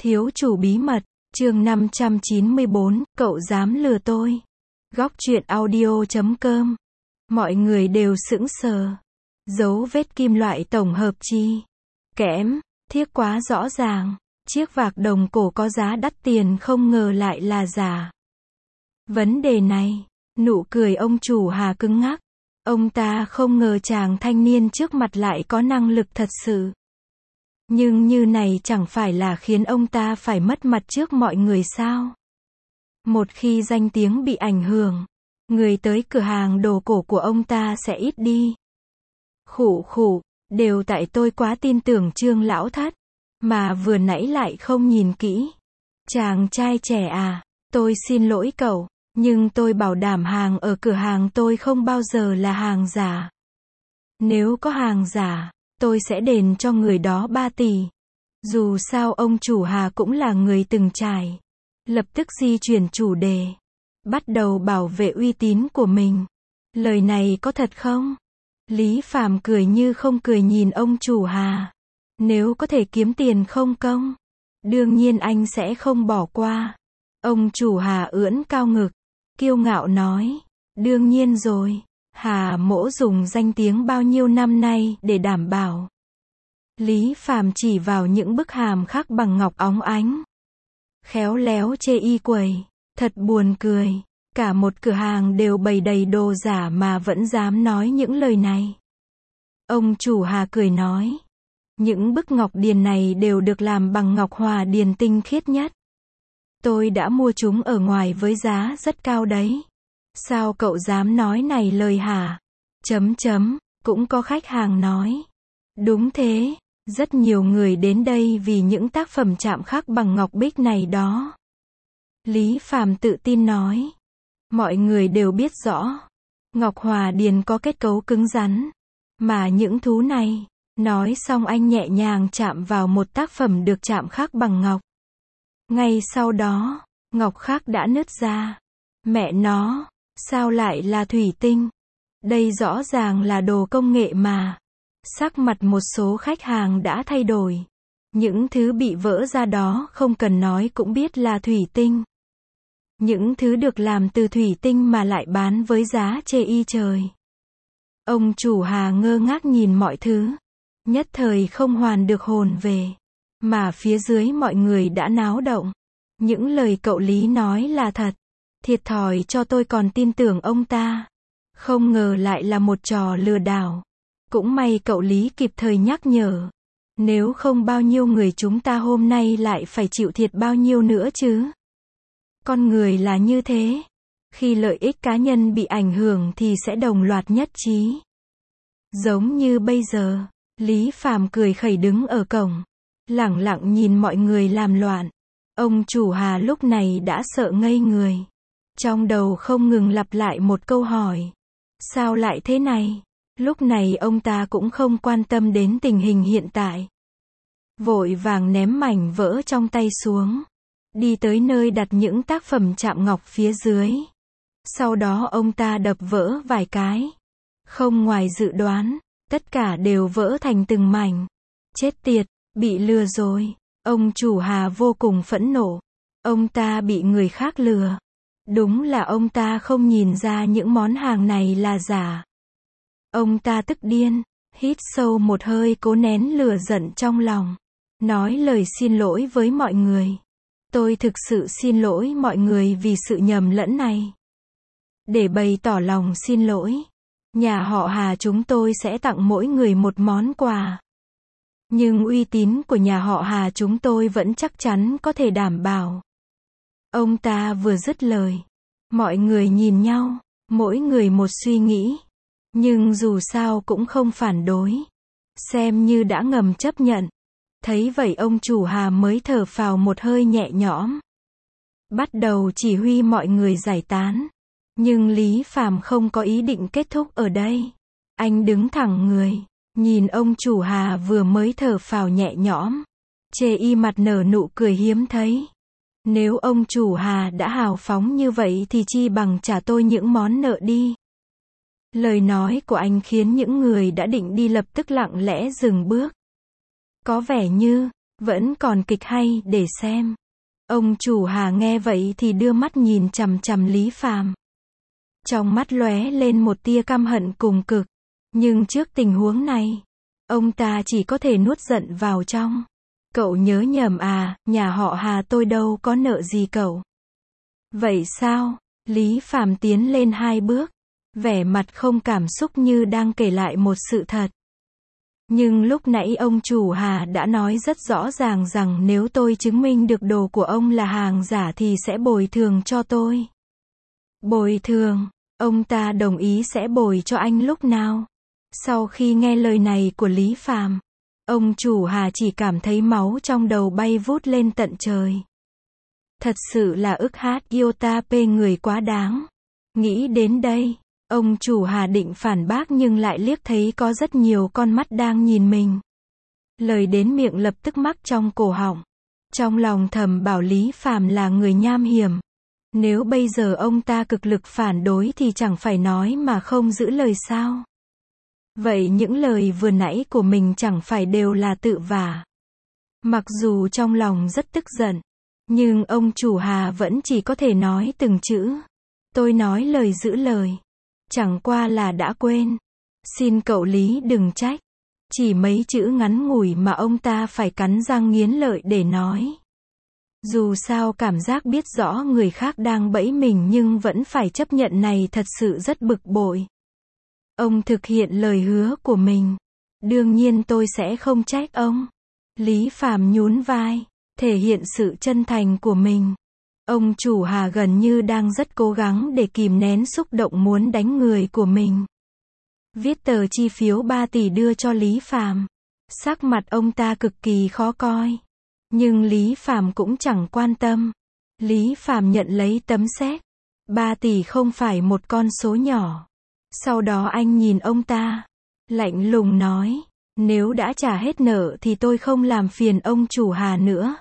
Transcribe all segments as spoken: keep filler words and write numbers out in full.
Thiếu chủ bí mật, chương năm trăm chín mươi bốn, cậu dám lừa tôi. Góc truyện audio chấm com. Mọi người đều sững sờ. Dấu vết kim loại tổng hợp chi? Kẽm, thiếc quá rõ ràng. Chiếc vạc đồng cổ có giá đắt tiền không ngờ lại là giả. Vấn đề này, nụ cười ông chủ Hà cứng ngắc. Ông ta không ngờ chàng thanh niên trước mặt lại có năng lực thật sự. Nhưng như này chẳng phải là khiến ông ta phải mất mặt trước mọi người sao? Một khi danh tiếng bị ảnh hưởng, người tới cửa hàng đồ cổ của ông ta sẽ ít đi. Khụ khụ, đều tại tôi quá tin tưởng Trương lão thất, mà vừa nãy lại không nhìn kỹ. Chàng trai trẻ à, tôi xin lỗi cậu, nhưng tôi bảo đảm hàng ở cửa hàng tôi không bao giờ là hàng giả. Nếu có hàng giả, tôi sẽ đền cho người đó ba tỷ. Dù sao ông chủ Hà cũng là người từng trải. Lập tức di chuyển chủ đề. Bắt đầu bảo vệ uy tín của mình. Lời này có thật không? Lý Phàm cười như không cười nhìn ông chủ Hà. Nếu có thể kiếm tiền không công, đương nhiên anh sẽ không bỏ qua. Ông chủ Hà ưỡn cao ngực, kiêu ngạo nói. Đương nhiên rồi. Hà mỗ dùng danh tiếng bao nhiêu năm nay để đảm bảo. Lý Phàm chỉ vào những bức hàm khắc bằng ngọc óng ánh. Khéo léo chê y quầy. Thật buồn cười. Cả một cửa hàng đều bày đầy đồ giả mà vẫn dám nói những lời này. Ông chủ Hà cười nói. Những bức ngọc điền này đều được làm bằng ngọc hòa điền tinh khiết nhất. Tôi đã mua chúng ở ngoài với giá rất cao đấy. Sao cậu dám nói này lời hả? Chấm chấm, cũng có khách hàng nói. Đúng thế, rất nhiều người đến đây vì những tác phẩm chạm khắc bằng ngọc bích này đó. Lý Phàm tự tin nói. Mọi người đều biết rõ. Ngọc hòa điền có kết cấu cứng rắn. Mà những thú này, nói xong anh nhẹ nhàng chạm vào một tác phẩm được chạm khắc bằng ngọc. Ngay sau đó, ngọc khắc đã nứt ra. Mẹ nó, sao lại là thủy tinh? Đây rõ ràng là đồ công nghệ mà. Sắc mặt một số khách hàng đã thay đổi. Những thứ bị vỡ ra đó không cần nói cũng biết là thủy tinh. Những thứ được làm từ thủy tinh mà lại bán với giá chê y trời. Ông chủ Hà ngơ ngác nhìn mọi thứ. Nhất thời không hoàn được hồn về. Mà phía dưới mọi người đã náo động. Những lời cậu Lý nói là thật. Thiệt thòi cho tôi còn tin tưởng ông ta. Không ngờ lại là một trò lừa đảo. Cũng may cậu Lý kịp thời nhắc nhở. Nếu không bao nhiêu người chúng ta hôm nay lại phải chịu thiệt bao nhiêu nữa chứ. Con người là như thế. Khi lợi ích cá nhân bị ảnh hưởng thì sẽ đồng loạt nhất trí. Giống như bây giờ, Lý Phàm cười khẩy đứng ở cổng. Lẳng lặng nhìn mọi người làm loạn. Ông chủ Hà lúc này đã sợ ngây người. Trong đầu không ngừng lặp lại một câu hỏi. Sao lại thế này? Lúc này ông ta cũng không quan tâm đến tình hình hiện tại. Vội vàng ném mảnh vỡ trong tay xuống. Đi tới nơi đặt những tác phẩm chạm ngọc phía dưới. Sau đó ông ta đập vỡ vài cái. Không ngoài dự đoán, tất cả đều vỡ thành từng mảnh. Chết tiệt, bị lừa rồi. Ông chủ Hà vô cùng phẫn nộ. Ông ta bị người khác lừa. Đúng là ông ta không nhìn ra những món hàng này là giả. Ông ta tức điên, hít sâu một hơi cố nén lửa giận trong lòng. Nói lời xin lỗi với mọi người. Tôi thực sự xin lỗi mọi người vì sự nhầm lẫn này. Để bày tỏ lòng xin lỗi, nhà họ Hà chúng tôi sẽ tặng mỗi người một món quà. Nhưng uy tín của nhà họ Hà chúng tôi vẫn chắc chắn có thể đảm bảo. Ông ta vừa dứt lời. Mọi người nhìn nhau, mỗi người một suy nghĩ. Nhưng dù sao cũng không phản đối. Xem như đã ngầm chấp nhận. Thấy vậy ông chủ Hà mới thở phào một hơi nhẹ nhõm. Bắt đầu chỉ huy mọi người giải tán. Nhưng Lý Phàm không có ý định kết thúc ở đây. Anh đứng thẳng người. Nhìn ông chủ Hà vừa mới thở phào nhẹ nhõm. Chê y mặt nở nụ cười hiếm thấy. Nếu ông chủ Hà đã hào phóng như vậy thì chi bằng trả tôi những món nợ đi. Lời nói của anh khiến những người đã định đi lập tức lặng lẽ dừng bước. Có vẻ như, Vẫn còn kịch hay để xem. Ông chủ Hà nghe vậy thì đưa mắt nhìn chằm chằm Lý Phàm. Trong mắt lóe lên một tia căm hận cùng cực. Nhưng trước tình huống này, ông ta chỉ có thể nuốt giận vào trong. Cậu nhớ nhầm à, nhà họ Hà tôi đâu có nợ gì cậu. Vậy sao? Lý Phàm tiến lên hai bước, vẻ mặt không cảm xúc như đang kể lại một sự thật. Nhưng lúc nãy ông chủ Hà đã nói rất rõ ràng rằng nếu tôi chứng minh được đồ của ông là hàng giả thì sẽ bồi thường cho tôi. Bồi thường? Ông ta đồng ý sẽ bồi cho anh lúc nào? Sau khi nghe lời này của Lý Phàm, ông chủ Hà chỉ cảm thấy máu trong đầu bay vút lên tận trời. Thật sự là ức hát yêu ta pê người quá đáng. Nghĩ đến đây, ông chủ Hà định phản bác nhưng lại liếc thấy có rất nhiều con mắt đang nhìn mình. Lời đến miệng lập tức mắc trong cổ họng. Trong lòng thầm bảo Lý Phàm là người nham hiểm. Nếu bây giờ ông ta cực lực phản đối thì chẳng phải nói mà không giữ lời sao. Vậy những lời vừa nãy của mình chẳng phải đều là tự vả. Mặc dù trong lòng rất tức giận, nhưng ông chủ Hà vẫn chỉ có thể nói từng chữ. Tôi nói lời giữ lời. Chẳng qua là đã quên. Xin cậu Lý đừng trách. Chỉ mấy chữ ngắn ngủi mà ông ta phải cắn răng nghiến lợi để nói. Dù sao cảm giác biết rõ người khác đang bẫy mình nhưng vẫn phải chấp nhận này thật sự rất bực bội. Ông thực hiện lời hứa của mình. Đương nhiên tôi sẽ không trách ông. Lý Phàm nhún vai, thể hiện sự chân thành của mình. Ông chủ Hà gần như đang rất cố gắng để kìm nén xúc động muốn đánh người của mình. Viết tờ chi phiếu ba tỷ đưa cho Lý Phàm. Sắc mặt ông ta cực kỳ khó coi. Nhưng Lý Phàm cũng chẳng quan tâm. Lý Phàm nhận lấy tấm séc. ba tỷ không phải một con số nhỏ. Sau đó anh nhìn ông ta, lạnh lùng nói, nếu đã trả hết nợ thì tôi không làm phiền ông chủ Hà nữa.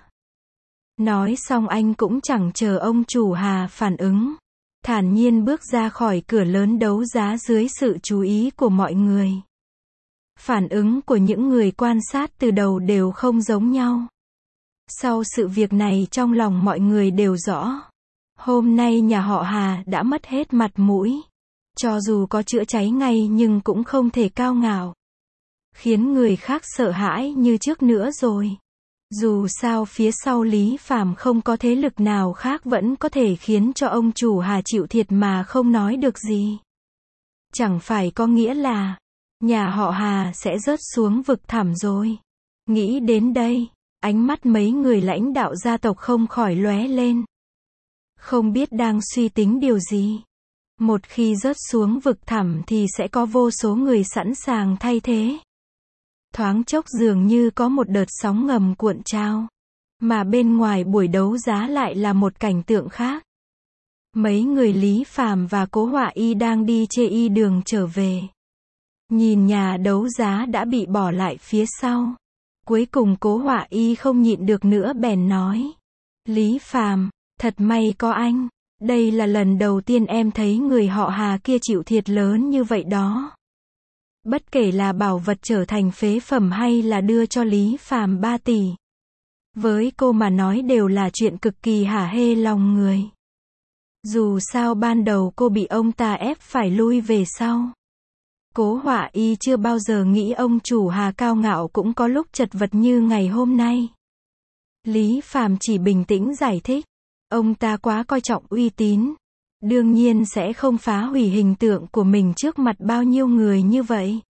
Nói xong anh cũng chẳng chờ ông chủ Hà phản ứng. Thản nhiên bước ra khỏi cửa lớn đấu giá dưới sự chú ý của mọi người. Phản ứng của những người quan sát từ đầu đều không giống nhau. Sau sự việc này trong lòng mọi người đều rõ. Hôm nay nhà họ Hà đã mất hết mặt mũi. Cho dù có chữa cháy ngay nhưng cũng không thể cao ngạo. Khiến người khác sợ hãi như trước nữa rồi. Dù sao phía sau Lý Phàm không có thế lực nào khác vẫn có thể khiến cho ông chủ Hà chịu thiệt mà không nói được gì. Chẳng phải có nghĩa là nhà họ Hà sẽ rớt xuống vực thẳm rồi. Nghĩ đến đây, ánh mắt mấy người lãnh đạo gia tộc không khỏi lóe lên. Không biết đang suy tính điều gì. Một khi rớt xuống vực thẳm thì sẽ có vô số người sẵn sàng thay thế. Thoáng chốc dường như có một đợt sóng ngầm cuộn trào. Mà bên ngoài buổi đấu giá lại là một cảnh tượng khác. Mấy người Lý Phàm và Cố Họa Y đang đi chê y đường trở về. Nhìn nhà đấu giá đã bị bỏ lại phía sau. Cuối cùng Cố Họa Y không nhịn được nữa bèn nói. Lý Phàm, thật may có anh. Đây là lần đầu tiên em thấy người họ Hà kia chịu thiệt lớn như vậy đó. Bất kể là bảo vật trở thành phế phẩm hay là đưa cho Lý Phàm ba tỷ. Với cô mà nói đều là chuyện cực kỳ hả hê lòng người. Dù sao ban đầu cô bị ông ta ép phải lui về sau. Cố Họa Y chưa bao giờ nghĩ ông chủ Hà cao ngạo cũng có lúc chật vật như ngày hôm nay. Lý Phàm chỉ bình tĩnh giải thích. Ông ta quá coi trọng uy tín. Đương nhiên sẽ không phá hủy hình tượng của mình trước mặt bao nhiêu người như vậy.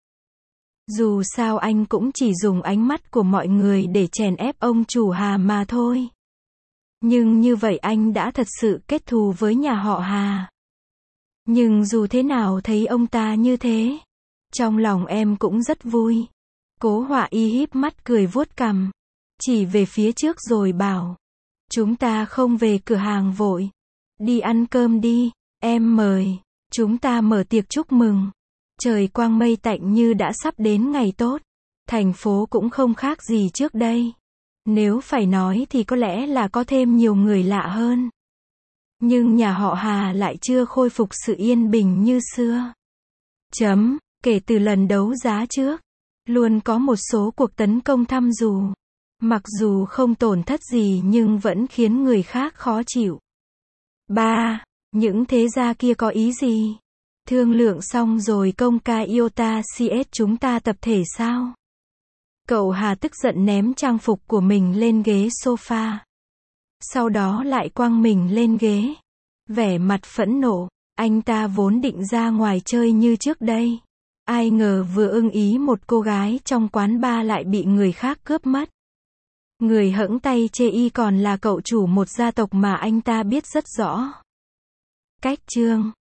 Dù sao anh cũng chỉ dùng ánh mắt của mọi người để chèn ép ông chủ Hà mà thôi. Nhưng như vậy anh đã thật sự kết thù với nhà họ Hà. Nhưng dù thế nào thấy ông ta như thế, trong lòng em cũng rất vui. Cố Họa Y híp mắt cười vuốt cằm, chỉ về phía trước rồi bảo. Chúng ta không về cửa hàng vội. Đi ăn cơm đi, em mời. Chúng ta mở tiệc chúc mừng. Trời quang mây tạnh như đã sắp đến ngày tốt. Thành phố cũng không khác gì trước đây. Nếu phải nói thì có lẽ là có thêm nhiều người lạ hơn. Nhưng nhà họ Hà lại chưa khôi phục sự yên bình như xưa. Chấm, kể từ lần đấu giá trước, luôn có một số cuộc tấn công thăm dù. Mặc dù không tổn thất gì nhưng vẫn khiến người khác khó chịu. ba. Những thế gia kia có ý gì? Thương lượng xong rồi công ca iota cs chúng ta tập thể sao? Cậu Hà tức giận ném trang phục của mình lên ghế sofa. Sau đó lại quăng mình lên ghế. Vẻ mặt phẫn nộ, anh ta vốn định ra ngoài chơi như trước đây. Ai ngờ vừa ưng ý một cô gái trong quán bar lại bị người khác cướp mất. Người hẫng tay chê y còn là cậu chủ một gia tộc mà anh ta biết rất rõ. Cách chương